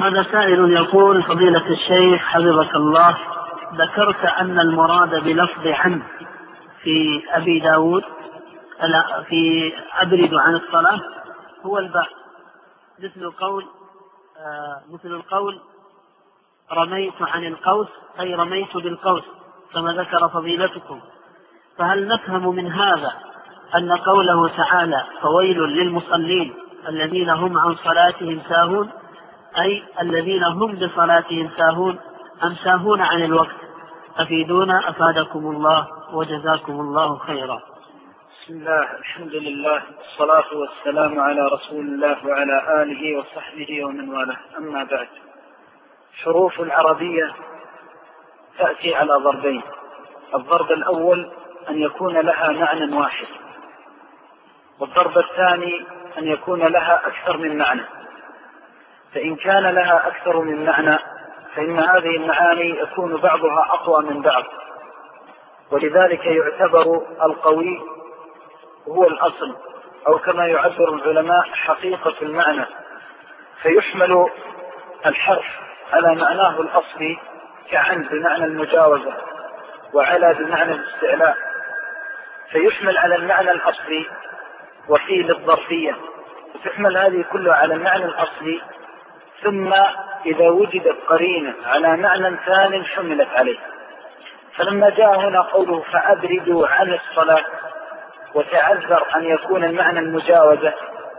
هذا سائل يقول: فضيلة الشيخ حفظك الله، ذكرت أن المراد بلفظ عن في أبي داود في أبرد عن الصلاة هو الباء، مثل القول رميت عن القوس أي رميت بالقوس كما ذكر فضيلتكم. فهل نفهم من هذا أن قوله تعالى فويل للمصلين الذين هم عن صلاتهم ساهون أي الذين هم بصلاتهم ساهون أم ساهون عن الوقت؟ أفيدونا أفادكم الله وجزاكم الله خيرا. بسم الله، الحمد لله، والصلاة والسلام على رسول الله وعلى آله وصحبه ومن والاه، أما بعد. حروف العربية تأتي على ضربين: الضرب الأول أن يكون لها معنى واحد، والضرب الثاني أن يكون لها أكثر من معنى. فإن كان لها أكثر من معنى فإن هذه المعاني يكون بعضها أقوى من بعض، ولذلك يعتبر القوي هو الأصل، أو كما يعبر العلماء حقيقة المعنى، فيحمل الحرف على معناه الأصلي كعن بمعنى المجاوزة، وعلى بمعنى الاستعلاء، فيحمل على المعنى الأصلي، وفي للظرفية، وتحمل هذه كلها على المعنى الأصلي، ثم إذا وجدت قرينة على معنى ثاني حملت عليه. فلما جاء هنا قوله فأبردوا عن الصلاة، وتعذر أن يكون المعنى المجاوزة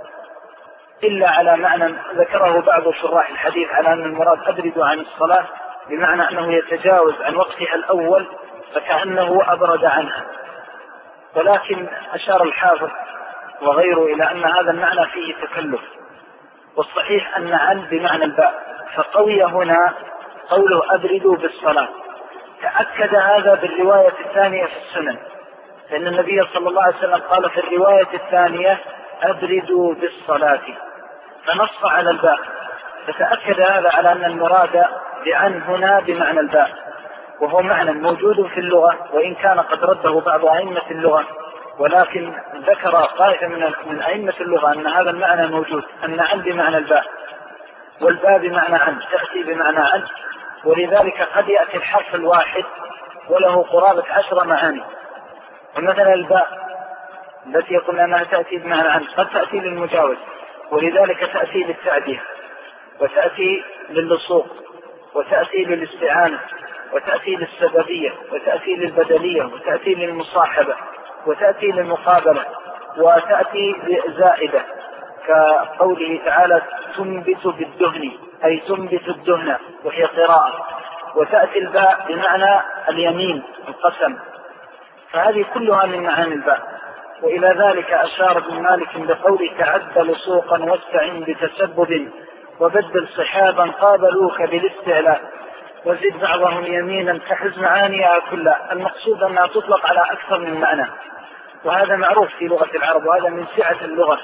إلا على معنى ذكره بعض شراح الحديث على أن المراد أبردوا عن الصلاة بمعنى أنه يتجاوز عن وقتها الأول فكأنه أبرد عنها، ولكن أشار الحافظ وغيره إلى أن هذا المعنى فيه تكلف، والصحيح أن عن بمعنى الباء، فقوي هنا قوله أبردوا بالصلاة. تأكد هذا بالرواية الثانية في السنن، لأن النبي صلى الله عليه وسلم قال في الرواية الثانية أبردوا بالصلاة، فنص على الباء، فتأكد هذا على أن المراد بعن هنا بمعنى الباء، وهو معنى موجود في اللغة، وإن كان قد رده بعض أئمة اللغة، ولكن ذكر طائفة من أئمة اللغة أن هذا المعنى موجود، أن عن بمعنى الباء، والباء بمعنى عن، تأتي بمعنى عن، ولذلك قد يأتي الحرف الواحد وله قرابة 10 معاني. ومثلا الباء التي يقول أنها تأتي بمعنى عن قد تأتي للمجاوز، ولذلك تأتي للتعدية، وتأتي للصوق، وتأتي للاستعانة، وتأتي للسببية، وتأتي للبدلية، وتأتي للمصاحبة، وتأتي للمقابلة، وتأتي زائدة كقوله تعالى تنبت بالدهن أي تنبت الدهن، وهي قراءة. وتأتي الباء بمعنى اليمين القسم، فهذه كلها من معاني الباء. وإلى ذلك أشار ابن مالك بقوله تعدل سوقا واستعن بتسبب وبدل صحابا قابلوك بالاستعلاء وزد بعضهم يمينا تحز معانيها كلها. المقصود أنها تطلق على أكثر من معنى، وهذا معروف في لغة العرب، وهذا من سعة اللغة.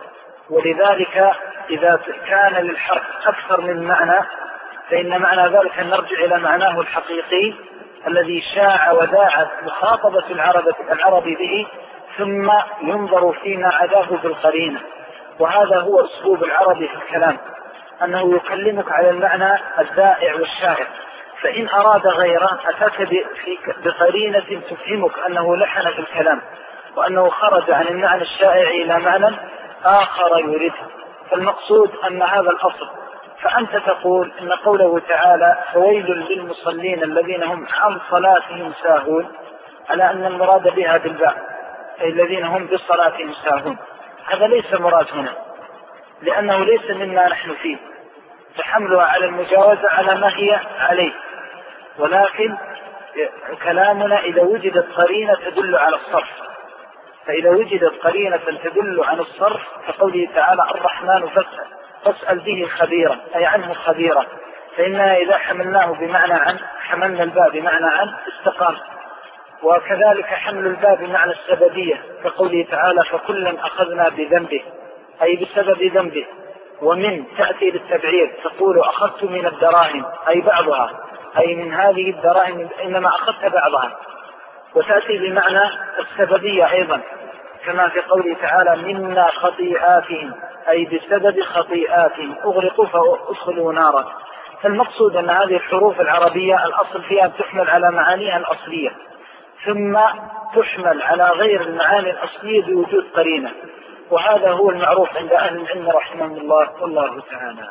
ولذلك إذا كان للحرف أكثر من معنى فإن معنى ذلك أن نرجع إلى معناه الحقيقي الذي شاع وذاعت مخاطبة العرب به، ثم ينظر فيما عداه بالقرينة. وهذا هو أسلوب العربي في الكلام، أنه يكلمك على المعنى الذائع والشائع، فإن أراد غيره أتاك بقرينة تفهمك أنه لحن في الكلام، وأنه خرج عن المعنى الشائع إلى معنى آخر يريده. فالمقصود أن هذا الأصل. فأنت تقول إن قوله تعالى فويل للمصلين الذين هم عن صلاتهم ساهون على أن المراد بها بالباء أي الذين هم بصلاتهم ساهون، هذا ليس مراد هنا، لأنه ليس مما نحن فيه، فحملها على المجاوزة على ما هي عليه. ولكن كلامنا إذا وجدت قرينة تدل على الصرف، فإذا وجدت قرينة تدل عن الصرف كقوله تعالى الرحمن فاسأل به خبيرا أي عنه خبيرا، فإننا إذا حملناه بمعنى عن حملنا الباء بمعنى عن استقام. وكذلك حمل الباء بمعنى السببية كقوله تعالى فكلا أخذنا بذنبه أي بسبب ذنبه. ومن تأتي للتبعير تقول أخذت من الدراهم أي بعضها أي من هذه الدراهم إنما أخذت بعضها. وتأتي بمعنى السببية أيضا كما في قوله تعالى منا خطيئاتهم أي بسبب خطيئاتهم أغرقوا فأدخلوا نارا. فالمقصود أن هذه الحروف العربية الأصل فيها تحمل على معانيها الأصلية ثم تحمل على غير المعاني الأصلية بوجود قرينة، وهذا هو المعروف عند أهل العلم رحمهم الله والله تعالى.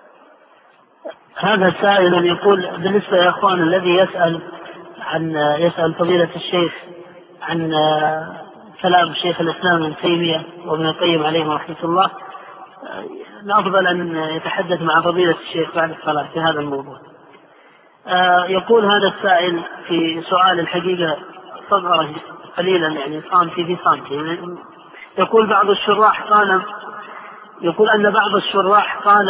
هذا سائل يقول بالنسبة يا أخوان الذي يسأل فضيلة الشيخ عن كلام شيخ الإسلام ابن تيمية وابن القيم عليهم رحمة الله، الأفضل أن يتحدث مع فضيلة الشيخ بعد الصلاة في هذا الموضوع. يقول هذا السائل في سؤال الحقيقة صغر قليلا يعني صامتي في صامتي، يقول أن بعض الشراح قال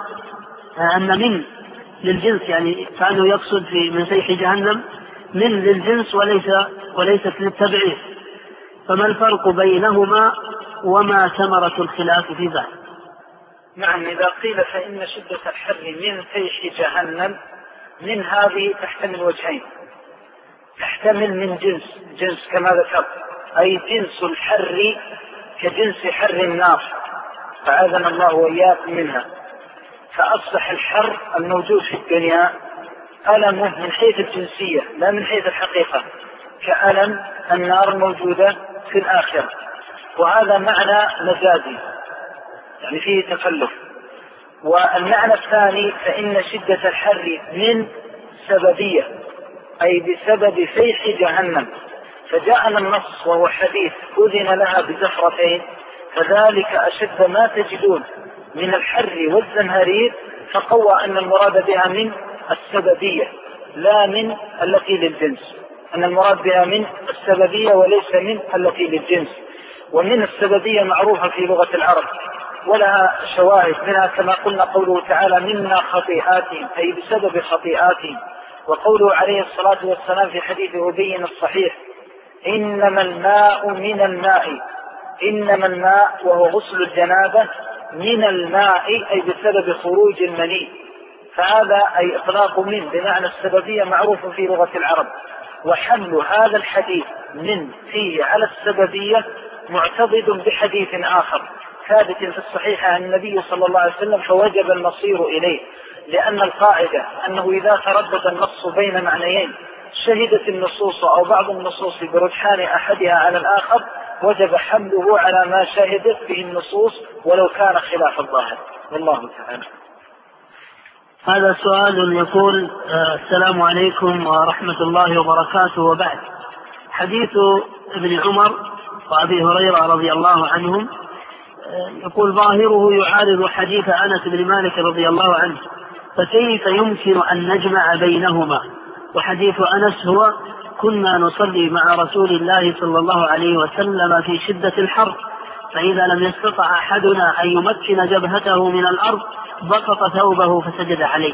أن من للجنس، يعني كانوا يقصد من فيح جهنم من للجنس وليست للتبعيض، فما الفرق بينهما وما ثمرة الخلاف في ذلك؟ نعم، إذا قيل فإن شدة الحر من فيح جهنم، من هذه تحتمل وجهين، تحتمل من جنس كما ذكرت، أي جنس الحر كجنس حر النار فعاذنا الله وإياكم منها، فأصبح الحر الموجود في الدنيا ألمه من حيث الجنسية لا من حيث الحقيقة كألم النار الموجودة في الآخرة، وهذا معنى مجازي يعني فيه تكلف. والمعنى الثاني فإن شدة الحر من سببية أي بسبب فيح جهنم، فجاءنا النص وهو حديث أذن لها بزفرتين، فذلك أشد ما تجدون من الحر والزمهرير، فقوى أن المراد بها من السببية لا من التي للجنس، أن المراد بها من السببية وليس من التي للجنس. ومن السببية معروفة في لغة العرب ولها شواهد، منها كما قلنا قوله تعالى منا خطيئاتهم أي بسبب خطيئاتهم، وقوله عليه الصلاة والسلام في حديث أبي الصحيح إنما الماء من الماء، إنما الماء وهو غسل الجنابة من الماء أي بسبب خروج المني، فهذا أي إطلاق من بمعنى السببية معروف في لغة العرب. وحمل هذا الحديث من فيه على السببية معتضد بحديث آخر ثابت في الصحيح عن النبي صلى الله عليه وسلم فوجب المصير إليه، لأن القاعدة أنه إذا تردد النص بين معنيين شهدت النصوص أو بعض النصوص برجحان أحدها على الآخر وجب حمله على ما شهدت به النصوص ولو كان خلاف الظاهر، والله تعالى. هذا سؤال يقول السلام عليكم ورحمة الله وبركاته، وبعد، حديث ابن عمر وأبي هريرة رضي الله عنهم يقول ظاهره يعارض حديث أنس بن مالك رضي الله عنه، فكيف يمكن أن نجمع بينهما؟ وحديث أنس هو كنا نصلي مع رسول الله صلى الله عليه وسلم في شدة الحر، فإذا لم يستطع أحدنا أن يمكن جبهته من الأرض بسط ثوبه فسجد عليه.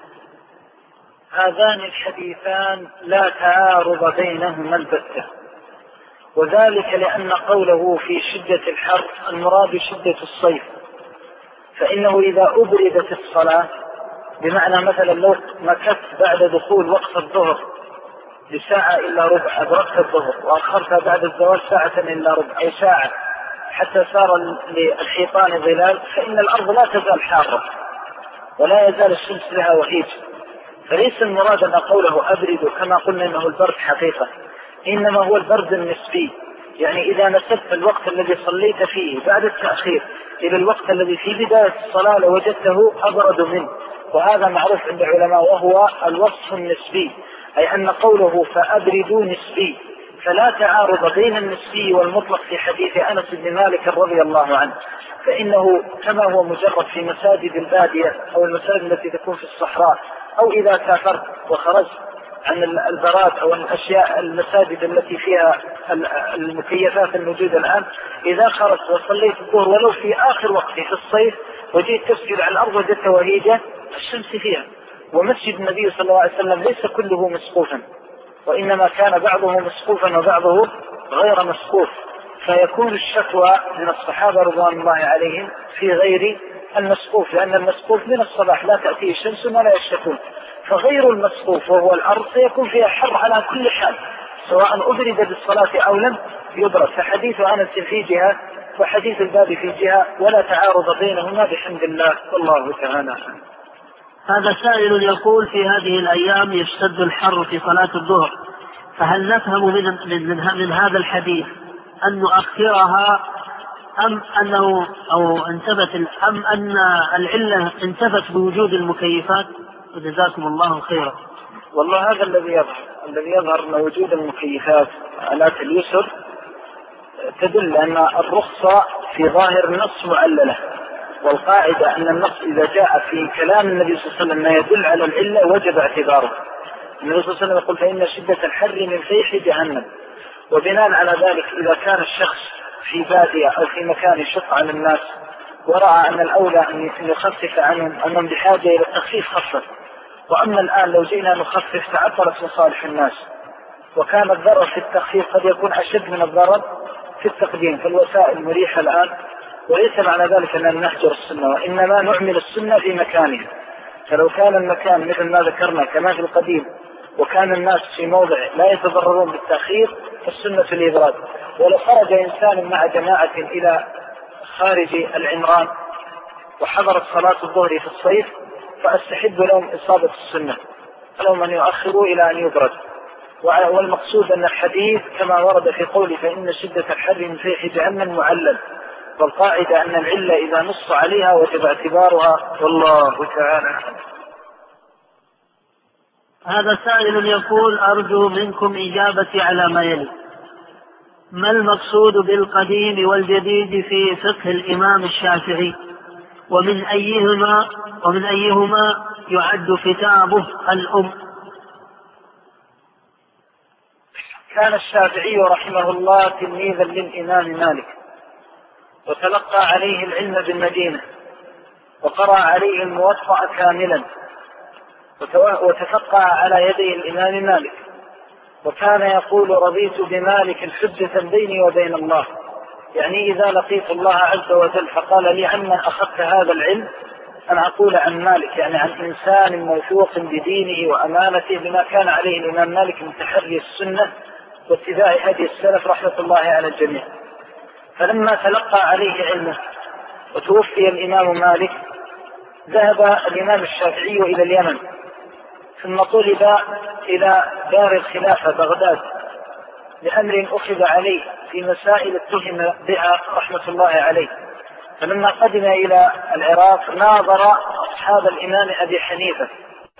هذان الحديثان لا تعارض بينهما البتة، وذلك لأن قوله في شدة الحر المراد شدة الصيف، فإنه إذا أبردت الصلاة بمعنى مثلا لو مكثت بعد دخول وقت الظهر بساعة إلا ربع أدركت الظهر وأخرتها بعد الزوال ساعة إلا ربع أي ساعة حتى صار للحيطان ظلال، فإن الأرض لا تزال حارة ولا يزال الشمس لها وهيج، فليس المراد أن قوله أبرد كما قلنا إنه البرد حقيقة، إنما هو البرد النسبي، يعني إذا نسبت الوقت الذي صليت فيه بعد التأخير إلى الوقت الذي في بداية الصلاة لوجدته أبرد منه، وهذا معروف عند العلماء وهو الوصف النسبي، أي أن قوله فأبردوا نسبي، فلا تعارض بين النسبي والمطلق في حديث أنس بن مالك رضي الله عنه، فإنه كما هو مجرد في مساجد البادية أو المساجد التي تكون في الصحراء أو إذا سافرت وخرجت عن البراد أو الأشياء المساجد التي فيها المكيفات الموجودة الآن، إذا خرجت وصليت الظهر ولو في آخر وقت في الصيف وجيت تسجد على الأرض وجدت وهيجة الشمس فيها. ومسجد النبي صلى الله عليه وسلم ليس كله مسقوفا، وإنما كان بعضه مسقوفا وبعضه غير مسقوف، فيكون الشكوى من الصحابة رضوان الله عليهم في غير المسقوف، لأن المسقوف من الصباح لا تأتيه الشمس ولا يشتكون، فغير المسقوف وهو الأرض سيكون فيها حر على كل حال سواء أبرد بالصلاة أو لم يبرد. فحديث أنس في جهة وحديث الباب في جهة ولا تعارض بينهما بحمد الله، والله تعالى. هذا سائل يقول: في هذه الأيام يشتد الحر في صلاة الظهر، فهل نفهم من هذا الحديث أن نؤخرها أم أن العلة انتفت بوجود المكيفات؟ وجزاكم الله خيرا. والله هذا الذي يظهر أن وجود المكيفات آلات اليسر تدل أن الرخصة في ظاهر النص معللة، والقاعدة أن النص إذا جاء في كلام النبي صلى الله عليه وسلم ما يدل على العلة وجب اعتباره. النبي صلى الله عليه وسلم يقول: فإن شدة الحر من فيح جهنم. وبناء على ذلك إذا كان الشخص في بادية أو في مكان يشق على الناس ورأى أن الأولى أن يخفف عنهم أنهم بحاجة إلى التخفيف خفف. وأما الآن لو جئنا نخفف تعطلت مصالح الناس، وكان الضرر في التخفيف قد يكون أشد من الضرر في التقديم، فالوسائل مريحة الآن. وليس معنى ذلك أن نهجر السنة، وإنما نعمل السنة في مكانها. فلو كان المكان مثل ما ذكرنا كما في القديم وكان الناس في موضع لا يتضررون بالتأخير فالسنة الإبراد. ولو خرج إنسان مع جماعة إلى خارج العمران وحضرت صلاة الظهر في الصيف فأستحب لهم إصابة السنة، فلهم أن يؤخروا إلى أن يبرد. والمقصود أن الحديث كما ورد في قوله: فإن شدة الحر من فيح جهنم معلل. والقاعدة أن العلة إذا نص عليها وجب اعتبارها، والله تعالى. هذا سائل يقول: أرجو منكم إجابتي على ما يلي: ما المقصود بالقديم والجديد في فقه الإمام الشافعي؟ ومن أيهما يعد كتابه الأم؟ كان الشافعي رحمه الله تلميذا للإمام مالك، وتلقى عليه العلم بالمدينة، وقرأ عليه الموطأ كاملا، وتفقه على يدي الإمام مالك. وكان يقول: رضيت بمالك حجة بيني وبين الله، يعني إذا لقيت الله عز وجل فقال لي: عمن أخذت هذا العلم؟ أن أقول عن مالك، يعني عن إنسان موثوق بدينه وأمانته بما كان عليه الإمام مالك من تحري السنة واتباع هدي السلف رحمة الله على الجميع. فلما تلقى عليه علمه وتوفي الإمام مالك ذهب الإمام الشافعي إلى اليمن، ثم طلب إلى دار الخلافة بغداد لأمر أخذ عليه في مسائل اتهم بها رحمة الله عليه. فلما قدم إلى العراق ناظر أصحاب الإمام أبي حنيفة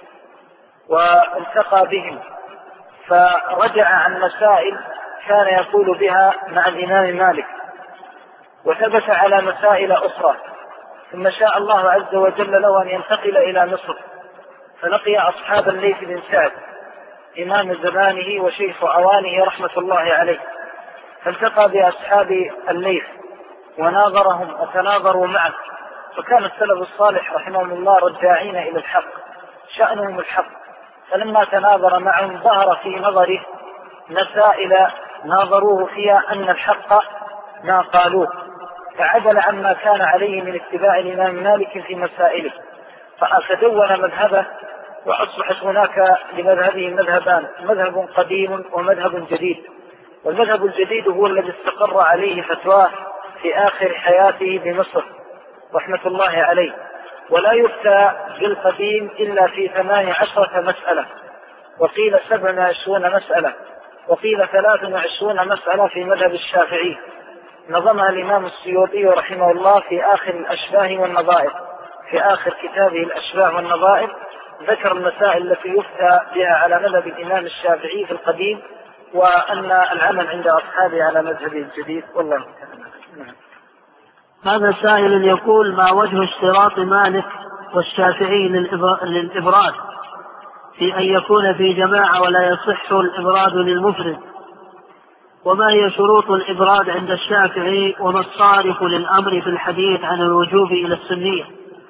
والتقى بهم، فرجع عن مسائل كان يقول بها مع الإمام مالك، وثبت على مسائل أخرى. ثم شاء الله عز وجل له أن ينتقل إلى مصر، فلقي أصحاب الليث بن سعد إمام زمانه وشيخ أوانه رحمة الله عليه، فالتقى بأصحاب الليث وناظرهم وتناظروا معه. وكان السلف الصالح رحمهم الله رجاعين إلى الحق، شأنهم الحق. فلما تناظر معهم ظهر في نظره مسائل ناظروه فيها أن الحق ما قالوه، فعدل عما كان عليه من اتباع الإمام مالك في مسائله، فدون مذهبه. وأصبحت هناك لمذهبه مذهبان: مذهب قديم ومذهب جديد. والمذهب الجديد هو الذي استقر عليه فتواه في آخر حياته بمصر رحمة الله عليه. ولا يفتى بالقديم إلا في 18 مسألة، وقيل 27 مسألة، وقيل 23 مسألة في مذهب الشافعي، نظمها الإمام السيوطي رحمه الله في آخر الأشباه والنظائر. في آخر كتابه الأشباه والنظائر ذكر المسائل التي يفتى بها على مذهب الإمام الشافعي في القديم، وأن العمل عند أصحابه على مذهبه الجديد، والله تعالى. هذا سائل يقول: ما وجه اشتراط مالك والشافعي للإبراد في أن يكون في جماعة ولا يصح الإبراد للمفرد؟ وما هي شروط الإبراد عند الشافعي؟ وما الصارف للأمر في الحديث عن الوجوب إلى السنية؟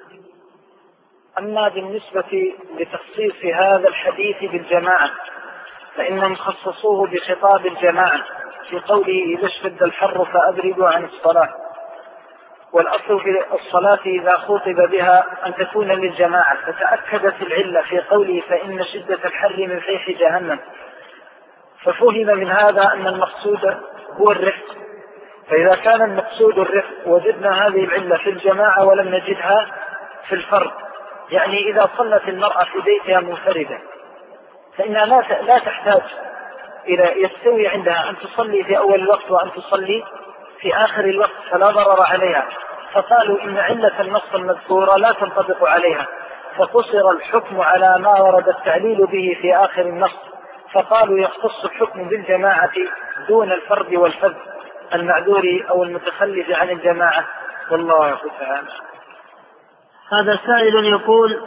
أما بالنسبة لتخصيص هذا الحديث بالجماعة فإنهم خصصوه بخطاب الجماعة في قوله: إذا اشتد الحر فأبردوا عن الصلاة. والأصل في الصلاة إذا خطب بها أن تكون للجماعة، فتأكدت العلة في قوله: فإن شدة الحر من فيح جهنم. ففهم من هذا أن المقصود هو الرفق، فإذا كان المقصود الرفق وجدنا هذه العلة في الجماعة ولم نجدها في الفرد، يعني إذا صلت المرأة في بيتها منفردة فإنها لا تحتاج إلى يستوي عندها أن تصلي في أول الوقت وأن تصلي في آخر الوقت فلا ضرر عليها، فقالوا إن علة النص المذكورة لا تنطبق عليها، فقصر الحكم على ما ورد التعليل به في آخر النص، فقالوا يختص الحكم بالجماعة دون الفرد والفذ المعذور أو المتخلف عن الجماعة، والله تعالى. هذا سائل يقول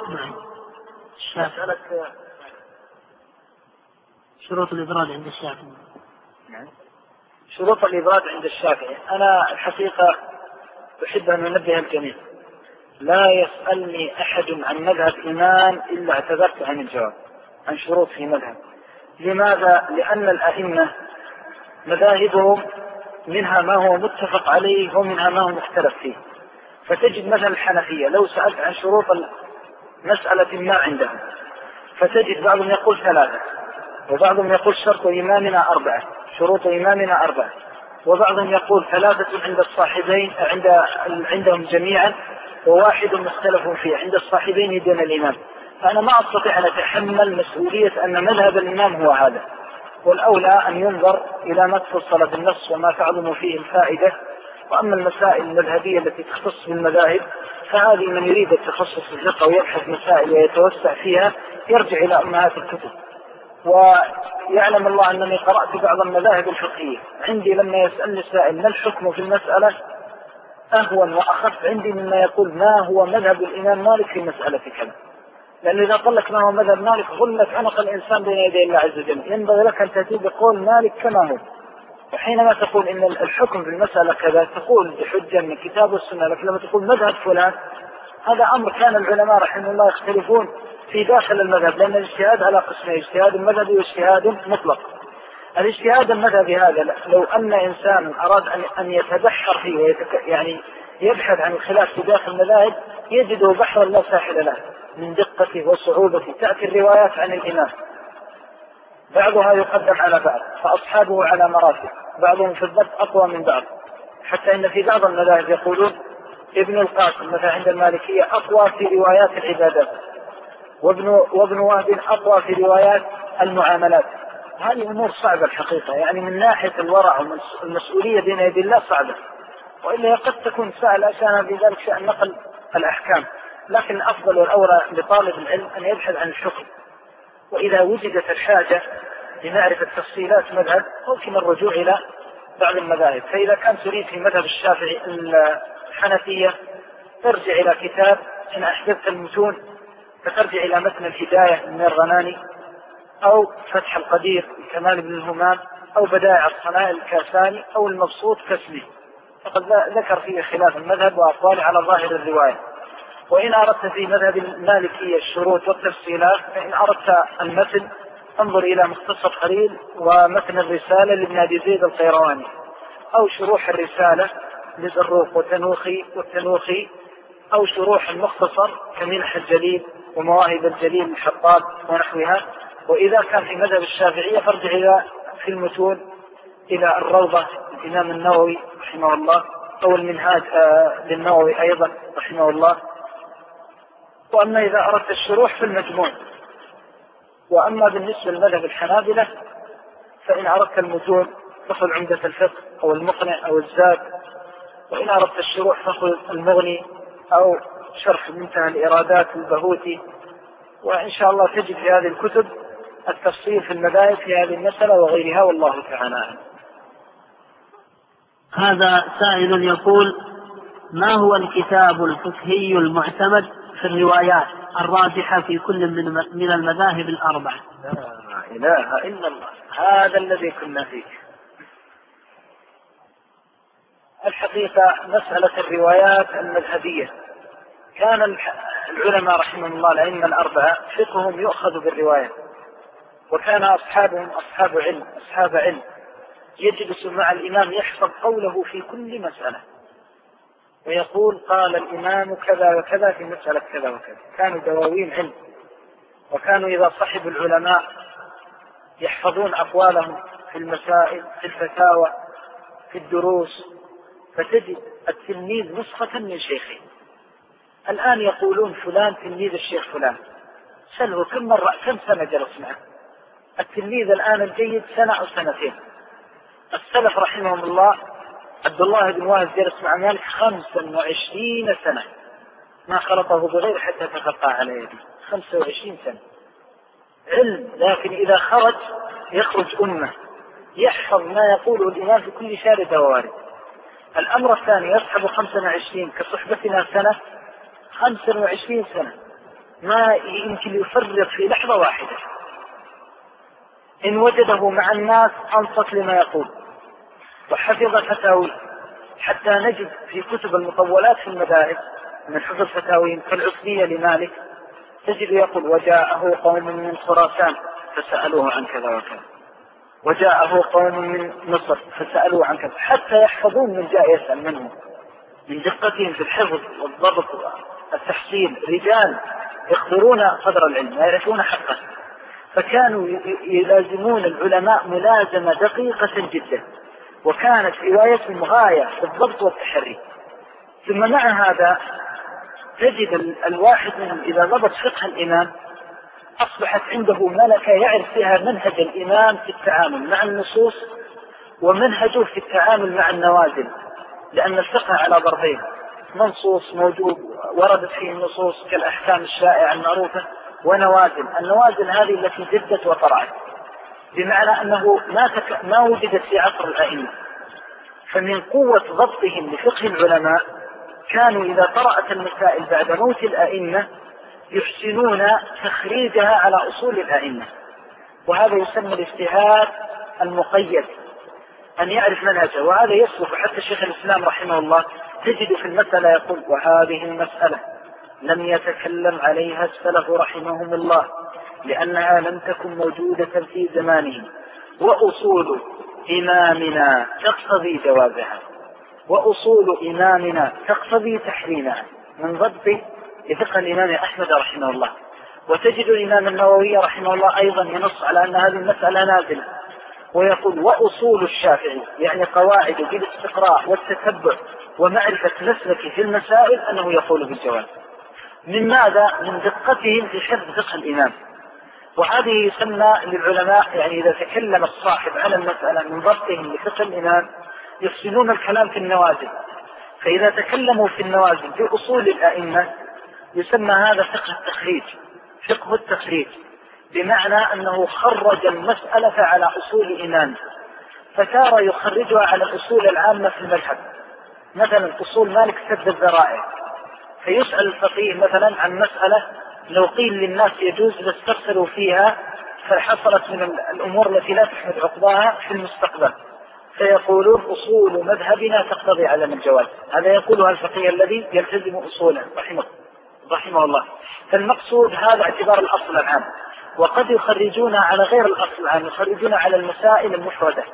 شروط الإبراد عند الشافعي. شروط الإبراد عند الشافعي، أنا الحقيقة أحب أن أنبه الجميع، لا يسألني أحد عن مذهب إمام إلا اعتذرت عن الجواب عن شروط في مذهب. لماذا؟ لأن الأئمة مذاهبهم منها ما هو متفق عليه ومنها ما هو مختلف فيه، فتجد مثلا الحنفية لو سألت عن شروط مسألة ما عندهم فتجد بعضهم يقول 3، وبعضهم يقول شرط إمامنا 4، شروط إمامنا 4، وبعضهم يقول 3 عند الصاحبين عندهم جميعا وواحد مختلف فيه عند الصاحبين دون الإمام. فأنا ما أستطيع أن أتحمل مسؤولية أن مذهب الإمام هو هذا، والأولى أن ينظر إلى ما اتصل بالنص وما تعظم فيه الفائدة. وأما المسائل المذهبية التي تختص بالمذاهب فهذه من يريد التخصص في الفقه ويبحث مسائل ويتوسع فيها يرجع إلى أمهات الكتب. ويعلم الله أنني قرأت بعض المذاهب الفقهية، عندي لما يسألني السائل ما الحكم في المسألة أهون وأخف عندي مما يقول ما هو مذهب الإمام مالك في مسألة كذا، لأن إذا قال لك ما هو مذهب مالك غلت عنق الإنسان بين يدي الله عز وجل، ينبغي لك أن تأتي بقول مالك كما هو. وحينما تقول إن الحكم في المسألة كذا تقول بحجة من الكتاب والسنة، لكن لما تقول مذهب فلان هذا أمر كان العلماء رحمه الله يختلفون في داخل المذهب، لأن الاجتهاد على قسمين، اجتهاد مذهبي واجتهاد مطلق. الاجتهاد المذهبي هذا لو أن إنسان أراد أن يتبحر فيه يعني يبحث عن الخلاف في داخل المذاهب يجده بحرا لا ساحل له من دقته وصعوبته. تأتي الروايات عن الإمام بعضها يقدم على بعض، فأصحابه على مراتب، بعضهم في الضبط أقوى من بعض، حتى إن في بعض المذاهب يقولون ابن القاسم مثلا عند المالكية أقوى في روايات العبادات، وابن وهب أقوى في روايات المعاملات. هذه أمور صعبة الحقيقة، يعني من ناحية الورع والمسؤولية بين يدي الله صعبة، وإلا قد تكون سهلة عشان في ذلك شأن نقل الأحكام، لكن الأفضل والأولى لطالب العلم أن يبحث عن الحكم، وإذا وجدت الحاجة لمعرفة تفصيلات مذهب ممكن الرجوع إلى بعض المذاهب. فإذا كان تريد في مذهب الشافعي الحنفية ترجع إلى كتاب، إن أحببت المتون فترجع إلى متن الهداية من الغناني، أو فتح القدير كمال بن الهمام، أو بدائع الصنائع الكاساني، أو المبسوط كاسمه، فقد ذكر فيه خلاف المذهب وأقوال على ظاهر الرواية. وإن أردت في مذهب المالكية الشروط والتفصيلات، فإن أردت المتن انظر إلى مختصر خليل ومتن الرسالة لابن أبي زيد القيرواني، أو شروح الرسالة لزروق والتنوخي، أو شروح المختصر كمنح الجليل ومواهب الجليل الحطاب ونحوها. وإذا كان في مذهب الشافعية فارجع إلى في المتون إلى الروضة الإمام النووي رحمه الله، أو المنهاج للنووي أيضا رحمه الله. وأما إذا أردت الشروح في المجموع. وأما بالنسبة لمذهب الحنابلة فإن أردت المتون فخذ عمدة الفقه أو المقنع أو الزاد، وإن أردت الشروح فخذ المغني أو شرح منتهى الإرادات البهوتي. وإن شاء الله تجد في هذه الكتب التفصيل في المذاهب في هذه المسألة وغيرها، والله تعالى أعلم. هذا سائل يقول: ما هو الكتاب الفقهي المعتمد في الروايات الراجحة في كل من المذاهب الأربعة؟ لا إله إلا الله، هذا الذي كنا فيه. الحقيقة مسألة الروايات المذهبية كان العلماء رحمهم الله الأئمة الأربعة فقههم يؤخذ بالرواية، وكان أصحابهم أصحاب علم يجلس مع الإمام يحفظ قوله في كل مسألة ويقول قال الإمام كذا وكذا في مسألة كذا وكذا. كانوا دواوين علم، وكانوا إذا صحبوا العلماء يحفظون أقوالهم في المسائل، في الفتاوى، في الدروس، فتجد التلميذ نسخة من شيخه. الآن يقولون فلان تلميذ الشيخ فلان، سأله كم سنة جلس معه. التلميذ الآن الجيد سنة أو سنتين. السلف رحمهم الله عبد الله بن وهب جلس مع مالك 25 سنة ما خلطه بغير حتى تخطى على يده. 25 سنة علم، لكن إذا يخرج أمة يحفظ ما يقوله الإمام في كل شارد ووارد. الأمر الثاني يصحب 25 كصحبتنا سنة، 25 سنة ما يمكن يفرق في لحظة واحدة. إن وجده مع الناس أنصت لما يقول وحفظ فتاوي، حتى نجد في كتب المطولات في المدارس من حفظ فتاوين كالعصبية لمالك تجد يقول وجاءه قوم من خراسان فسألوه عن كذا وكذا، وجاءه قوم من مصر فسألوه عن كذا، حتى يحفظون من جاء يسأل منهم من دقتهم في الحفظ والضبط والتحصيل. رجال يقدرون قدر العلم ويعرفون حقه، فكانوا يلازمون العلماء ملازمة دقيقة جدا، وكانت روايتهم غاية في الضبط والتحري. ثم مع هذا تجد الواحد منهم إذا ضبط فقه الإمام أصبحت عنده ملكة يعرف فيها منهج الإمام في التعامل مع النصوص ومنهجه في التعامل مع النوازل، لأن الفقه على ضربين: منصوص موجود وردت فيه النصوص كالأحكام الشائعة المعروفة، ونوازل. النوازل هذه التي جدت وطرأت، بمعنى أنه ما وجدت في عصر الأئمة. فمن قوة ضبطهم لفقه العلماء كانوا إذا طرأت المسائل بعد موت الأئمة يحسنون تخريجها على أصول الأئمة، وهذا يسمى الاجتهاد المقيد، أن يعرف منهجه. وهذا يسلك حتى شيخ الإسلام رحمه الله تجد في المسألة يقول وهذه المسألة لم يتكلم عليها السلف رحمهم الله لأنها لم تكن موجودة في زمانهم، وأصول إمامنا تقتضي جوازها، وأصول إمامنا تقتضي تحريمها، من ضبط لفقه الإمام أحمد رحمه الله. وتجد الإمام النووي رحمه الله أيضا ينص على أن هذه المسألة نازلة، ويقول وأصول الشافعي، يعني قواعد بالاستقراء والتتبع ومعرفة مسلك في المسائل أنه يقول بالجواز. من ماذا؟ من دقتهم في حفظ فقه الإمام. وهذه يسمى للعلماء، يعني إذا تكلم الصاحب على المسألة من ضبطهم لفقه الإمام يفصلون الكلام في النوازل. فإذا تكلموا في النوازل بأصول الأئمة يسمى هذا فقه التخريج، فقه التخريج، بمعنى أنه خرج المسألة على أصول إمامه، فتارة يخرجها على الأصول العامة في المذهب. مثلا أصول مالك سد الذرائع، فيسأل الفقيه مثلا عن مسألة لو قيل للناس يجوز لاستفسروا فيها فحصلت من الأمور التي لا تحمد عقباها في المستقبل، فيقولون أصول مذهبنا تقتضي عدم الجواز. هذا يقولها الفقيه الذي يلتزم أصوله رحمه الله. فالمقصود هذا اعتبار الأصل العام، وقد يخرجون على غير الأصل العام، يخرجون على المسائل المفردة.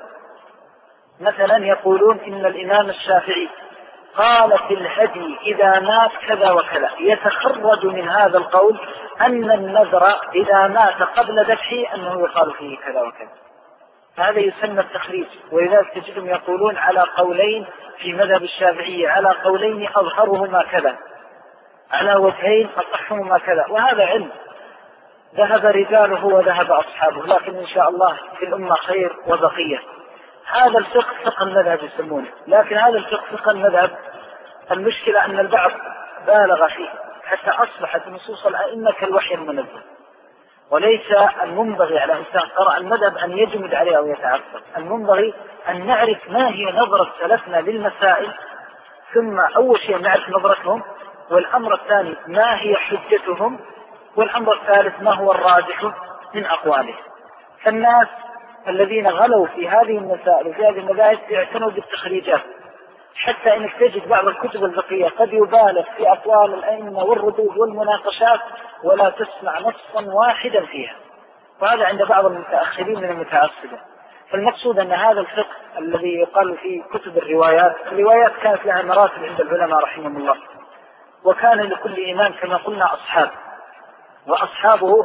مثلا يقولون إن الإمام الشافعي قال في الهدي إذا مات كذا وكذا، يتخرج من هذا القول أن النذر إذا مات قبل ذبحه أنه يقال فيه كذا وكذا. هذا يسمى التخريج. ولذلك تجدهم يقولون على قولين في مذهب الشافعي، على قولين أظهرهما كذا، على وجهين أصحهما كذا. وهذا علم ذهب رجاله وذهب أصحابه، لكن إن شاء الله في الأمة خير وبقية. هذا الفقه فقه المذهب يسمونه، لكن هذا الفقه فقه المذهب المشكلة أن البعض بالغ فيه حتى أصبحت نصوص الأئمة كالوحي المنزل. وليس المنبغي على إنسان قرأ المذهب أن يجمد عليه أو يتعصب، المنبغي أن نعرف ما هي نظرة سلفنا للمسائل، ثم أول شيء نعرف نظرتهم، والأمر الثاني ما هي حجتهم، والأمر الثالث ما هو الراجح من أقوالهم. فالناس الذين غلوا في هذه المسائل وفي هذه المذاهب يعتنوا بالتخريجات، حتى إنك تجد بعض الكتب الفقهية قد يبالغ في أقوال الأئمة والردود والمناقشات ولا تسمع نصا واحدا فيها، وهذا عند بعض المتأخرين من المتعصبة. فالمقصود أن هذا الفقه الذي يقال في كتب الروايات كانت لها مراتب عند العلماء رحمهم الله، وكان لكل إمام كما قلنا أصحاب، وأصحابه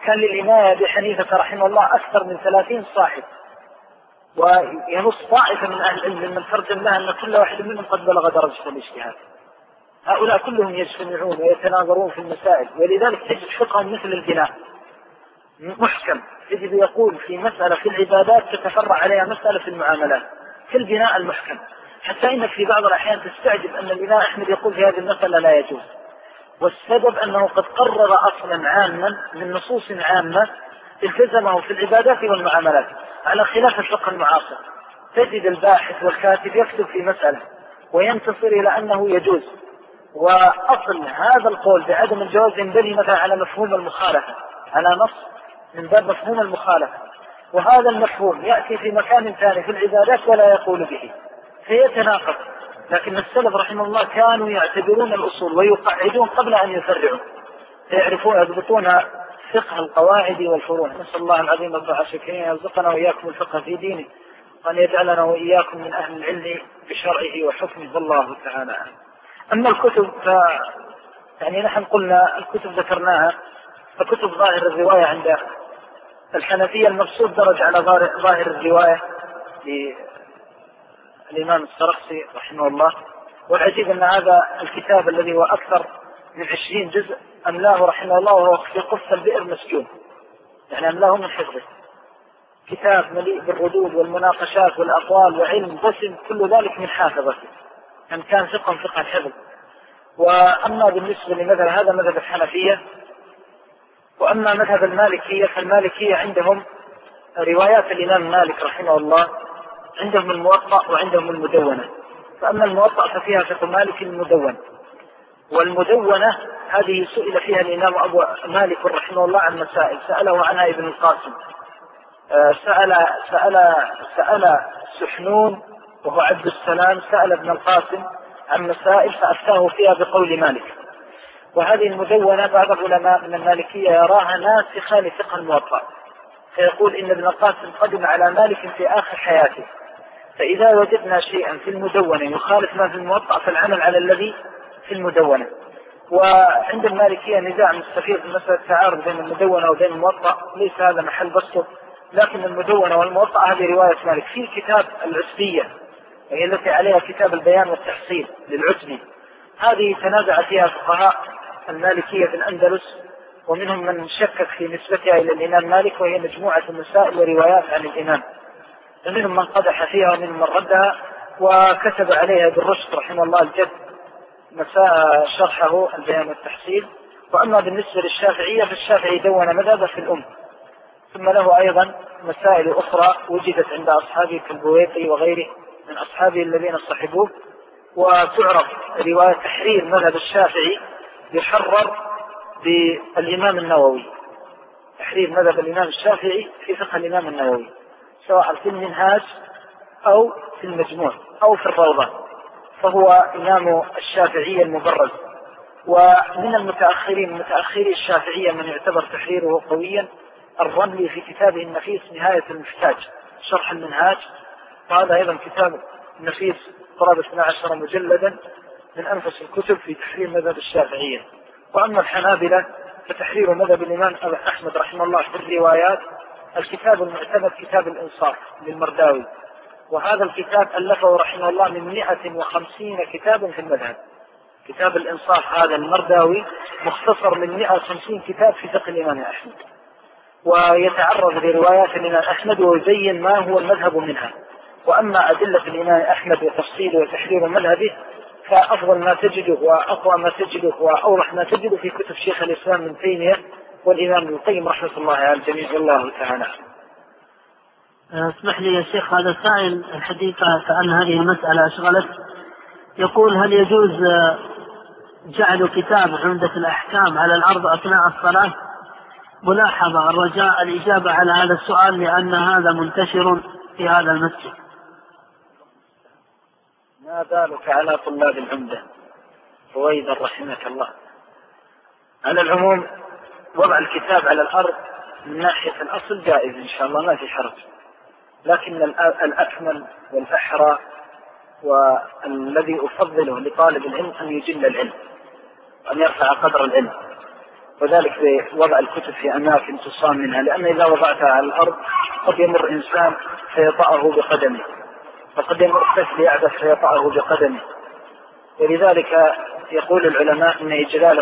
كان للإمام أبي حنيفة رحمه الله أكثر من 30 صاحب، وينص طائفة من أهل العلم من ترجم لها أن كل واحد منهم قد بلغ درجة الاجتهاد. هؤلاء كلهم يجتمعون ويتناظرون في المسائل، ولذلك تجد فقههم مثل البناء محكم، تجد يقول في مسألة في العبادات تتفرع عليها مسألة في المعاملات، في البناء المحكم، حتى إنك في بعض الأحيان تستعجب أن الإمام أحمد يقول في هذه المسألة لا يجوز، والسبب أنه قد قرر أصلا عاما من نصوص عامة التزمه في العبادات والمعاملات، على خلاف الفقه المعاصر. تجد الباحث والكاتب يكتب في مسألة وينتصر إلى أنه يجوز، وأصل هذا القول بعدم الجواز ينبني مثلا على مفهوم المخالفة، على نص من باب مفهوم المخالفة، وهذا المفهوم يأتي في مكان ثاني في العبادات ولا يقول به، فيتناقض. لكن السلف رحمه الله كانوا يعتبرون الأصول ويقعدون قبل أن يفرعوا، فيعرفون يضبطون فقه القواعد والفروع. نسأل الله العظيم رب العالمين يرزقنا وإياكم الفقه في دينه، وأن يجعلنا وإياكم من أهل العلم بشرعه وحكمه، والله تعالى. أما الكتب يعني نحن قلنا الكتب ذكرناها، فكتب ظاهر الرواية عند الحنفية المقصود درج على ظاهر الرواية للإمام السرخسي رحمه الله. والعجيب أن هذا الكتاب الذي هو أكثر من 20 جزء أملاه رحمه الله وهو في قف البئر مسجون، يعني أملاه من حفظه، كتاب مليء بالردود والمناقشات والأقوال وعلم دسم، كل ذلك من حافظته، يعني كان فقه الحفظ. وأما بالنسبة لمذهب هذا مذهب الحنفية، وأما مذهب المالكية فالمالكية عندهم روايات الإمام مالك رحمه الله، عندهم الموطأ وعندهم المدونة. فأما الموطأ ففيها فقه مالك المدون، والمدونة هذه سئل فيها الإمام أبو مالك رحمه الله عن مسائل سأله عنها ابن القاسم، سأل سحنون وهو عبد السلام، سأل ابن القاسم عن مسائل فأفتاه فيها بقول مالك. وهذه المدونة بعض العلماء من المالكية يراها ناسخة لفقه الموطأ، فيقول إن ابن القاسم قدم على مالك في آخر حياته، فإذا وجدنا شيئا في المدونة يخالف ما في الموطأ فالعمل على الذي في المدونة. وعند المالكية نزاع مستفيض في مسألة التعارض بين المدونة وبين الموطأ، ليس هذا محل بسطه، لكن المدونة والموطأ هذه رواية مالك. في كتاب العتبية وهي التي عليها كتاب البيان والتحصيل للعتبي، هذه تنازع فيها فقهاء المالكية في الأندلس، ومنهم من شكك في نسبتها إلى الإمام مالك، وهي مجموعة مسائل وروايات عن الإمام، ومنهم من قدح فيها ومنهم من ردها، وكتب عليها ابن رشد رحمه الله الجد شرحه البيان والتحصيل. وأما بالنسبة للشافعية فالشافعي دون مذهبه في الأم، ثم له أيضا مسائل أخرى وجدت عند أصحابه كالبويطي وغيره من أصحابه الذين صحبوه. وتعرف رواية تحرير مذهب الشافعي يحرر بالإمام النووي، تحرير مذهب الإمام الشافعي في فقه الإمام النووي، سواء في المنهاج أو في المجموع أو في الروضة، فهو إمام الشافعية المبرز. ومن المتأخرين متأخري الشافعية من يعتبر تحريره قويا الرملي في كتابه النفيس نهاية المحتاج شرح المنهاج، وهذا أيضا كتاب نفيس قرابة 12 مجلدا من أنفس الكتب في تحرير مذهب الشافعية. وأما الحنابلة فتحرير مذهب الإمام أحمد رحمه الله في الروايات، الكتاب المعتمد كتاب الإنصاف للمرداوي، وهذا الكتاب ألفه رحمه الله من 150 كتابا في المذهب. كتاب الإنصاف هذا المرداوي مختصر من 150 كتاب في فقه الإمام أحمد، ويتعرض لروايات الإمام أحمد ويبين ما هو المذهب منها. وأما أدلة الإمام أحمد وتفصيله وتحرير مذهبه فأفضل ما تجده وأقوى ما تجده وأوضح ما تجده في كتب شيخ الإسلام ابن تيمية والإمام ابن القيم رحمة الله على الجميع، والله تعالى. اسمح لي يا شيخ، هذا سائل الحديثة كأن هذه المسألة أشغلت، يقول هل يجوز جعل كتاب عمدة الأحكام على العرض أثناء الصلاة؟ ملاحظة الرجاء الإجابة على هذا السؤال لأن هذا منتشر في هذا المسجد. ما بالك على طلاب العمدة رويدا رحمك الله. على العموم وضع الكتاب على الأرض من ناحية الأصل جائز إن شاء الله، ما في حرج، لكن الأكمل والأحرى والذي أفضله لطالب العلم أن يجل العلم وأن يرفع قدر العلم، وذلك بوضع الكتب في أماكن تصان منها، لأن إذا وضعتها على الأرض قد يمر إنسان فيطأه بقدمه، وقد يمر طفل يعبث فيطأه بقدمه. ولذلك يقول العلماء إن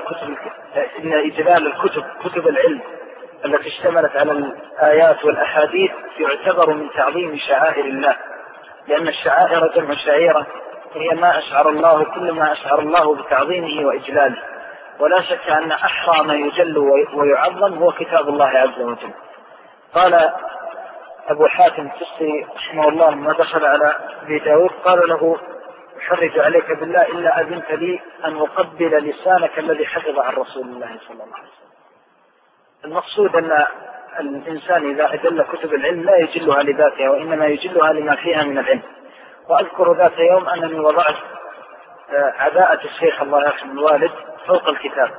إجلال الكتب كتب العلم التي اشتملت على الآيات والأحاديث يعتبر من تعظيم شعائر الله، لأن الشعائر جمع شعيرة، هي ما أشعر الله، كل ما أشعر الله بتعظيمه وإجلاله. ولا شك أن أحرى ما يجل ويعظم هو كتاب الله عز وجل. قال أبو حاتم التستري رحمه الله لما دخل على أبي داود قال له: أحرج عليك بالله إلا أذنت لي أن أقبل لسانك الذي حفظ عن رسول الله صلى الله عليه وسلم. المقصود أن الإنسان إذا أجل كتب العلم لا يجلها لذاتها، وإنما يجلها لما فيها من العلم. وأذكر ذات يوم أنني وضعت عباءة الشيخ الله يرحمه الوالد فوق الكتاب،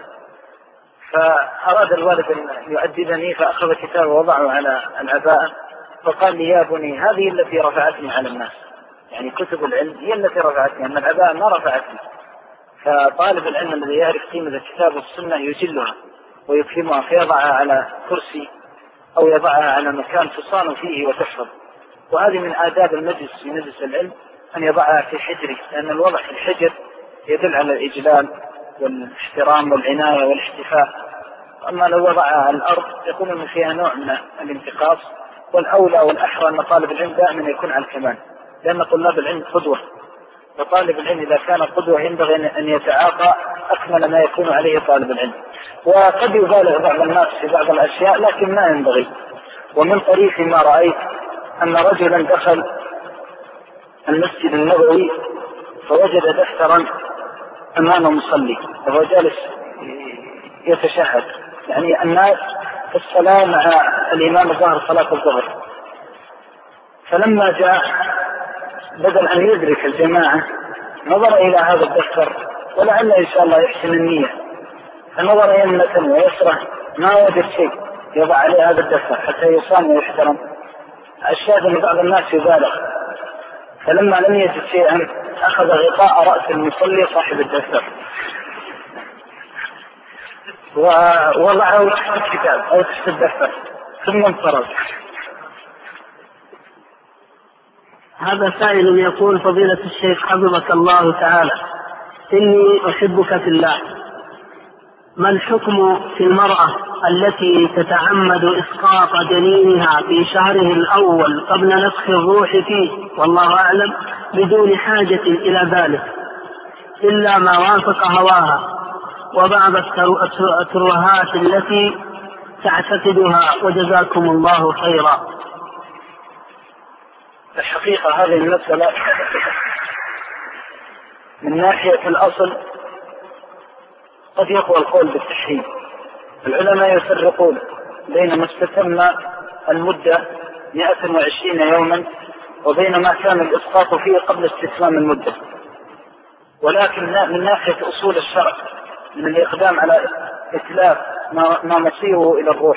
فأراد الوالد أن يؤدبني فأخذ كتاب ووضعه على العباءة، فقال لي: يا بني هذه التي رفعتني على الناس، يعني كتب العلم هي التي رفعتني، أما العباءة ما رفعتني. فطالب العلم الذي يعرف قيمة الكتاب والسنة يجلها ويكرمها، فيضعها على كرسي أو يضعها على مكان تصان فيه وتحفظ. وهذه من آداب المجلس في مجلس العلم أن يضعها في حجره، لأن الوضع في الحجر يدل على الإجلال والاحترام والعناية والاحتفاء. أما لو وضعها على الأرض يكون من فيها نوع من الانتقاص. والأولى والأحرى أن طالب العلم دائما يكون على الكمال، لأن طلاب العلم قدوة، وطالب العلم إذا كان قدوة ينبغي أن يتعاطى أكمل ما يكون عليه طالب العلم. وقد يبالغ بعض الناس في بعض الأشياء لكن ما ينبغي. ومن طريف ما رأيت أن رجلا دخل المسجد النبوي فوجد دفترا أمام مصلي وهو جالس يتشهد، يعني الناس في الصلاة مع الإمام الظاهر صلاة الظهر. فلما جاء بدل أن يدرك الجماعة نظر إلى هذا الدفتر، ولعل إن شاء الله يحسن النية، فنظر يمنة ويسرة ما وجد شيء يضع عليه هذا الدفتر حتى يصان ويحترم. الشاهد أن بعض الناس يبالغ، فلما لم يجد شيئا أخذ غطاء رأس المصلي صاحب الدفتر ووضعه تحت الكتاب أو تحت الدفتر ثم انصرف. هذا سائل يقول: فضيلة الشيخ حفظك الله تعالى، إني أحبك في الله، ما الحكم في المرأة التي تتعمد إسقاط جنينها في شهره الأول قبل نفخ الروح فيه والله أعلم بدون حاجة إلى ذلك إلا ما وافق هواها وبعض الترهات التي تعتقدها، وجزاكم الله خيرا؟ الحقيقة هذه المسألة من ناحية الأصل قد يقوى القول بالتحريم. العلماء يفرقون بين ما استتم المدة 120 يوما وبين ما كان الإسقاط فيه قبل استتمام المدة. ولكن من ناحية أصول الشرع من الإقدام على إتلاف ما مصيره إلى الروح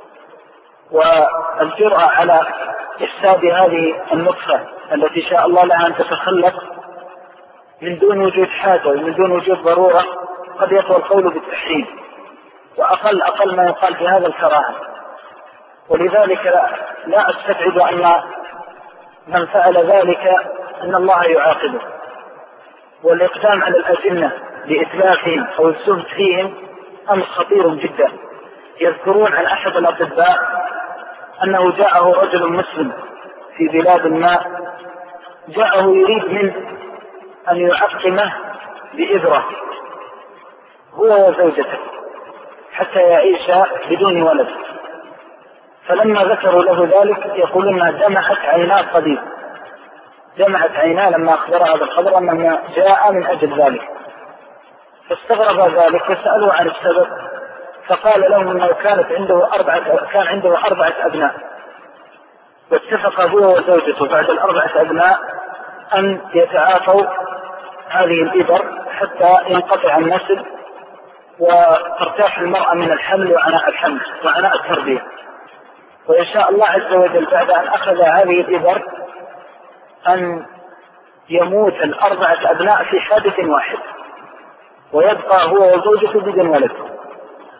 والجرأة على إفساد هذه النطفة التي شاء الله لها أن تتخلق من دون وجود حاجة ومن دون وجود ضرورة، قد يقوى القول بالتحريم، وأقل ما يقال في هذا الكراهة. ولذلك لا أستبعد أن من فعل ذلك أن الله يعاقبه. والإقدام على الأجنة لإتلافهم أو الزهد فيهم أمر خطير جدا. يذكرون عن أحد الأطباء أنه جاءه رجل مسلم في بلاد ما، جاءه يريد منه أن يعقمه بإبرة هو وزوجته حتى يعيش بدون ولد. فلما ذكروا له ذلك يقولون دمعت عيناه قديم، دمعت عيناه لما أخبر هذا الخبر أنه جاء من أجل ذلك. فاستغرب ذلك فسألوا عن السبب، فقال لهم أنه كان عنده 4 أبناء، واتفق هو وزوجته بعد 4 أبناء أن يتعاطوا هذه الإبر حتى ينقطع النسل وترتاح المرأة من الحمل وعناء الحمل وعناء التربية. وإن شاء الله عز وجل بعد أن أخذ هذه الإبر أن يموت 4 أبناء في حادث واحد ويبقى هو وزوجته بدون ولد.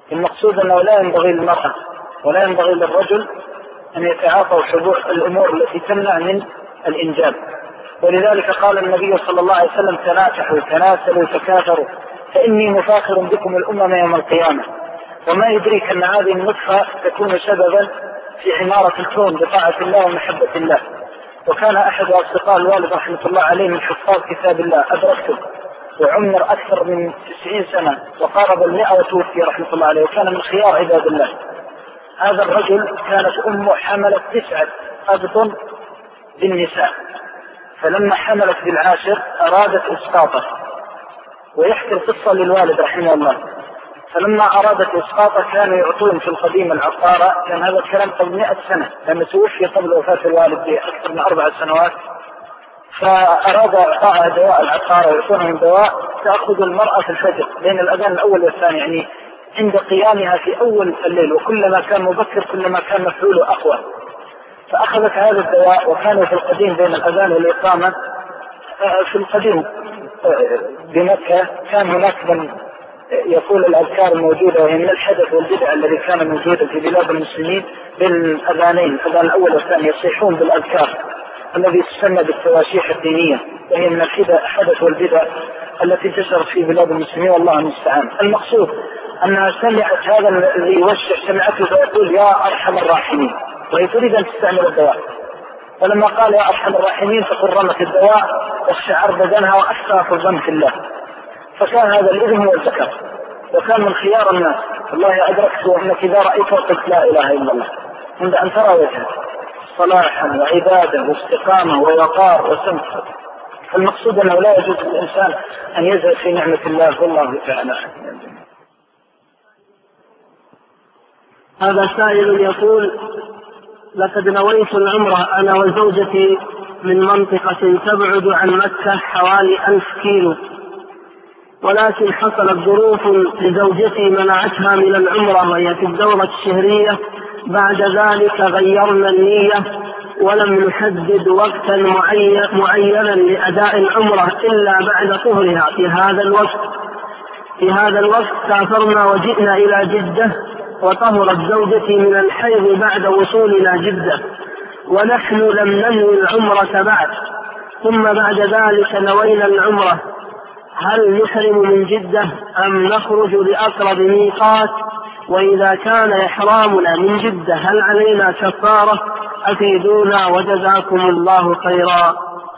المقصود أنه لا ينبغي للمرأة ولا ينبغي للرجل أن يتعاطوا الأمور التي تمنع من الإنجاب. ولذلك قال النبي صلى الله عليه وسلم: تناكحوا تناسلوا تكاثروا فإني مفاخر بكم الأمم يوم القيامة. وما يدريك أن هذه النطفة تكون سببا في عمارة الكون بطاعة الله ومحبة الله. وكان أحد أصدقاء الوالد رحمة الله عليه من حفاظ كتاب الله، أدركته وعمر أكثر من 90 سنة وقارب 100 وتوفي رحمة الله عليه، وكان من خيار عباد الله. هذا الرجل كانت أمه حملت 9 أبطن بالنساء، فلما حملت بالعاشر أرادت إسقاطه، ويحكي القصة للوالد رحمه الله. فلما أرادت إسقاطه كانوا يعطون في القديم العقارة، كان هذا الكلام قبل 100 سنة لأنه توفي قبل وفاة الوالد بأكثر من 4 سنوات. فأراد إعطاء دواء العقارة ويعطونها من دواء تأخذ المرأة في الفجر بين الأذان الأول والثاني، يعني عند قيامها في أول الليل، وكلما كان مبكر كلما كان مفعوله أقوى. فأخذت هذا الدواء، وكانوا في القديم بين الأذان والإقامة في القديم بمكة كان هناك من يقول الأذكار الموجودة، وهي من الحدث والبدع الذي كان موجودا في بلاد المسلمين بين الأذانين، الأذان الأول والثاني، يصيحون بالأذكار الذي يسمى بالتواشيح الدينية، وهي من الحدث والبدع التي انتشرت في بلاد المسلمين والله المستعان. المقصود أنها سمعت هذا الذي يوشح، سمعته فيقول: يا أرحم الراحمين، وهي تريد أن تستعمل الدواء. فلما قال يا أرحم الراحمين فقرمت الدواء واستشعر بدنها وأسرع الظن في الله. فكان هذا الإذن هو الذكر، وكان من خيار الناس. والله أدركت أنك إذا رأيته قلت لا إله إلا الله عند أن ترى وجهه صلاحا وعبادة واستقامة ووقار وسمت. المقصود أنه لا يجوز للإنسان أن يزهد في نعمة الله والله تعالى. هذا سائل يقول: لقد نويت العمرة أنا وزوجتي من منطقة تبعد عن مكة حوالي 1000 كيلو، ولكن حصلت ظروف لزوجتي منعتها من العمرة وهي في الدورة الشهرية. بعد ذلك غيرنا النية ولم نحدد وقتا معينا لأداء العمرة إلا بعد طهرها. في هذا الوقت سافرنا وجئنا إلى جدة، وطهرت زوجتي من الحيض بعد وصولنا جدة، ونحن لم ننوي العمرة بعد. ثم بعد ذلك نوينا العمرة. هل نحرم من جدة أم نخرج لأقرب ميقات؟ وإذا كان إحرامنا من جدة هل علينا كفارة؟ أفيدونا وجزاكم الله خيرا.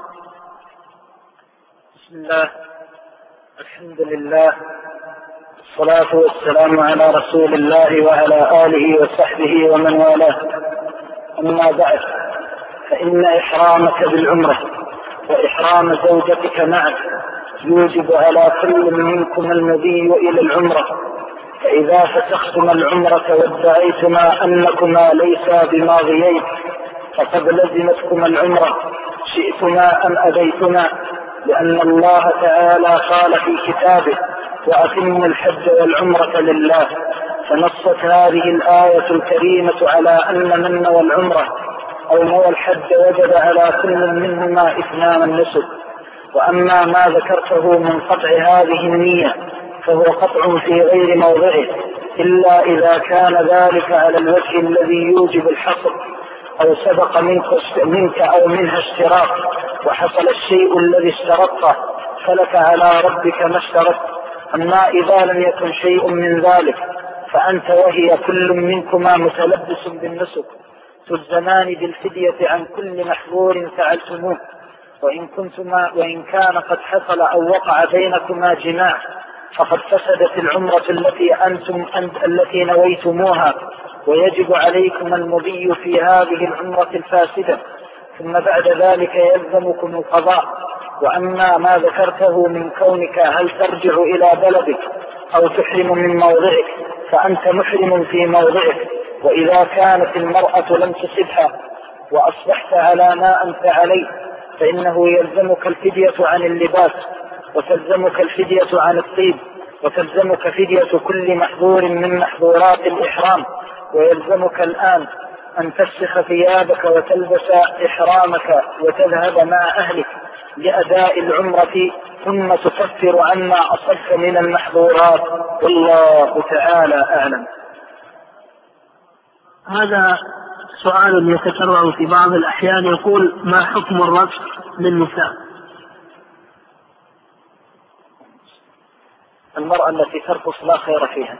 بسم الله، الحمد لله، والصلاة والسلام على رسول الله وعلى آله وصحبه ومن والاه. أما بعد، فإن إحرامك بالعمرة وإحرام زوجتك معك يوجب على كل منكم المضي إلى العمرة. فإذا فسختما العمرة وادعيتما أنكما ليسا بماضيين فقد لزمتكما العمرة شئتما أم أبيتما، لأن الله تعالى قال في كتابه: وأتموا الحج والعمرة لله. فنصت هذه الآية الكريمة على أن من نوى العمرة أو نوى الحج وجب على كل منهما إتمام النسك. وأما ما ذكرته من قطع هذه النية فهو قطع في غير موضعه، إلا إذا كان ذلك على الوجه الذي يوجب الحصر، أو سبق منك أو منها اشتراك، وحصل الشيء الذي اشترطه فلك على ربك ما اشترطت. أما إذا لم يكن شيء من ذلك فأنت وهي كل منكما متلبس بالنسك، تلزمان بالفدية عن كل محظور فعلتموه، وإن كان قد حصل أو وقع بينكما جماع فقد فسدت العمرة التي نويتموها، ويجب عليكم المضي في هذه العمرة الفاسدة، ثم بعد ذلك يلزمكم القضاء. وأما ما ذكرته من كونك هل ترجع إلى بلدك أو تحرم من موضعك فأنت محرم في موضعك. وإذا كانت المرأة لم تصبها وأصبحت على ما أنت عليه فإنه يلزمك الفدية عن اللباس، وتلزمك الفدية عن الطيب، وتلزمك فدية كل محظور من محظورات الإحرام. ويلزمك الآن أن تفسخ ثيابك وتلبس إحرامك وتذهب مع أهلك لأداء العمرة ثم تكفر عما أصبت من المحظورات، والله تعالى أعلم. هذا سؤال يتكرر في بعض الأحيان، يقول: ما حكم الرقص للنساء؟ المرأة التي ترقص لا خير فيها،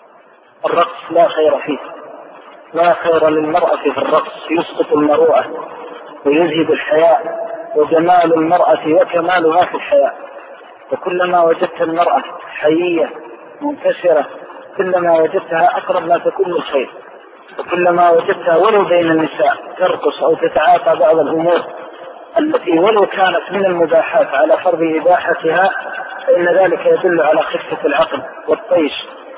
الرقص لا خير فيه، لا خير للمرأة في الرقص، يسقط المروءة ويذهب الحياء وجمال المرأة وكمالها في الحياء. وكلما وجدت المرأة حيية منكسرة كلما وجدتها أقرب ما تكون للخير، وكلما وجدتها ولو بين النساء ترقص أو تتعاطى بعض الأمور التي ولو كانت من المباحات على فرض إباحتها، فإن ذلك يدل على خفة العقل والطيش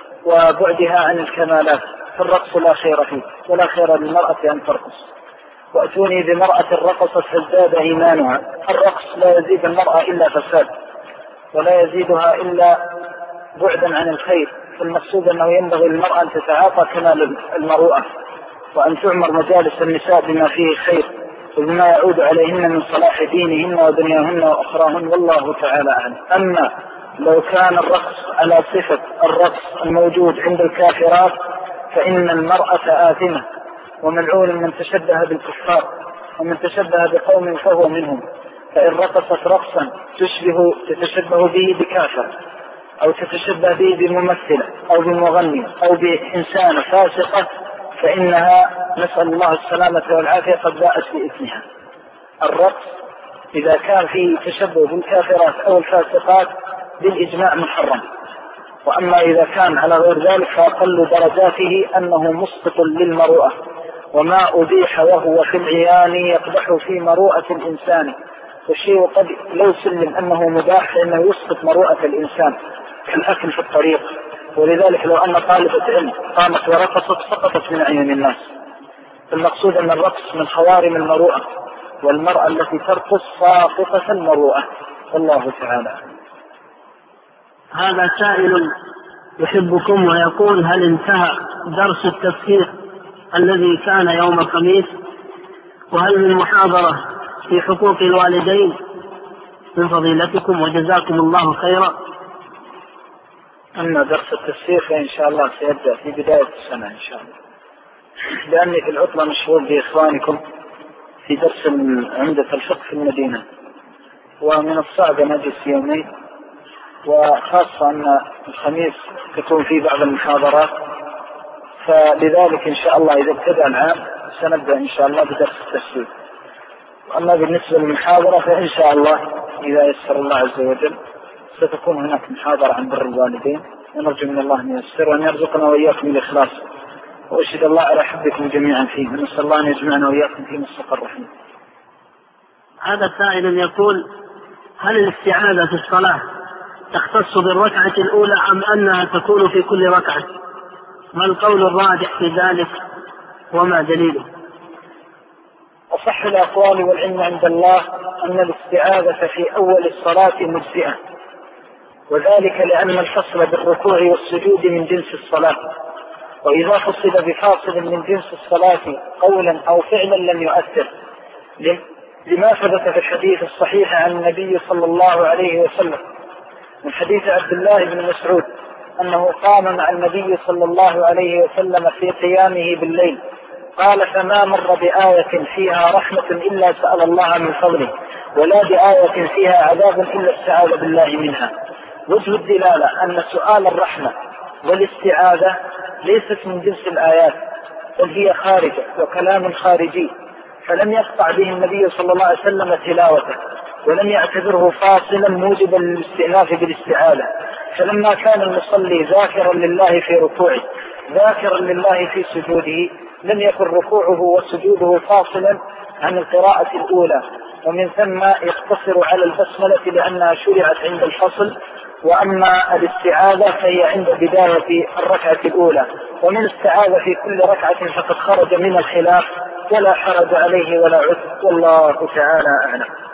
وبعدها عن الكمالات. فالرقص لا خير فيه، ولا خير للمرأة أن ترقص. وأتوني بمرأة رقصت فازداد إيمانها. الرقص لا يزيد المرأة إلا فساد، ولا يزيدها إلا بعدا عن الخير. فالمقصود أنه ينبغي للمرأة أن تتعاطى كمال المروءة، وأن تعمر مجالس النساء بما فيه خير وبما يعود عليهن من صلاح دينهن ودنياهن وأخراهن، والله تعالى أعلم. أما لو كان الرقص على صفة الرقص الموجود عند الكافرات فإن المرأة آثمة وملعون من تشبه بالكفار، ومن تشبه بقوم فهو منهم. فإن رقصت رقصا تتشبه به بكافر، أو تتشبه به بممثلة أو بمغنية أو بإنسانة فاسقة، فإنها نسأل الله السلامة والعافية قد باءت بإثمها. الرقص إذا كان فيه تشبه بالكافرات أو الفاسقات بالإجماع محرم. وأما إذا كان على غير ذلك فأقل درجاته أنه مسقط للمروءة، وما أبيح وهو في العيان يقدح في مروءة الإنسان. والشيء قد لو سلم أنه مباح فإنه يسقط مروءة الإنسان كالأكل في الطريق. ولذلك لو أن طالبة علم قامت ورقصت سقطت من عيون الناس. المقصود أن الرقص من خوارم المروءة، والمرأة التي ترقص ساقطة المروءة، والله تعالى. هذا سائل يحبكم ويقول: هل انتهى درس التفسير الذي كان يوم الخميس؟ وهل من محاضرة في حقوق الوالدين من فضيلتكم؟ وجزاكم الله خيرا. أما درس التفسير فإن شاء الله سيبدأ في بداية السنة إن شاء الله، لأني في العطلة مشغول بإخوانكم في درس عمدة الفقه في المدينة، ومن الصعب أن أجلس يومين، وخاصة أن الخميس تكون فيه بعض المحاضرات. فلذلك إن شاء الله إذا ابتدأ العام سنبدأ إن شاء الله بدرس التفسير. أما بالنسبة للمحاضرة فإن شاء الله إذا يسر الله عز وجل ستكون هناك محاضرة عن بر الوالدين، ونرجو من الله أن ييسر وأن يرزقنا وإياكم الإخلاص، وأشهد الله على حبكم جميعا فيه، ونسأل الله أن يجمعنا وإياكم في مستقر رحمه. هذا سائل يقول: هل الاستعاذة في الصلاة تختص بالركعة الأولى أم أنها تكون في كل ركعة؟ ما القول الراجح في ذلك وما دليله؟ أصح الأقوال والعلم عند الله أن الاستعاذة في أول الصلاة مجزئة، وذلك لأن الفصل بالركوع والسجود من جنس الصلاة، وإذا فصل بفاصل من جنس الصلاة قولا أو فعلا لم يؤثر، لما ثبت في الحديث الصحيح عن النبي صلى الله عليه وسلم من حديث عبد الله بن مسعود أنه قام مع النبي صلى الله عليه وسلم في قيامه بالليل، قال: فما مر بآية فيها رحمة إلا سأل الله من فضله، ولا بآية فيها عذاب إلا استعاذ بالله منها. وجه الدلالة أن سؤال الرحمة والاستعاذة ليست من جنس الآيات، بل هي خارجة وكلام خارجي، فلم يقطع به النبي صلى الله عليه وسلم تلاوته، ولم يعتبره فاصلا موجبا للاستئناف بالاستعاذة. فلما كان المصلي ذاكرا لله في ركوعه ذاكرا لله في سجوده لم يكن ركوعه وسجوده فاصلا عن القراءة الأولى، ومن ثم يقتصر على البسملة لأنها شرعت عند الفصل، وأما الاستعاذة فهي عند بداية الركعة الأولى. ومن استعاذ في كل ركعة فقد خرج من الخلاف، ولا حرج عليه ولا عذر، والله تعالى أعلم.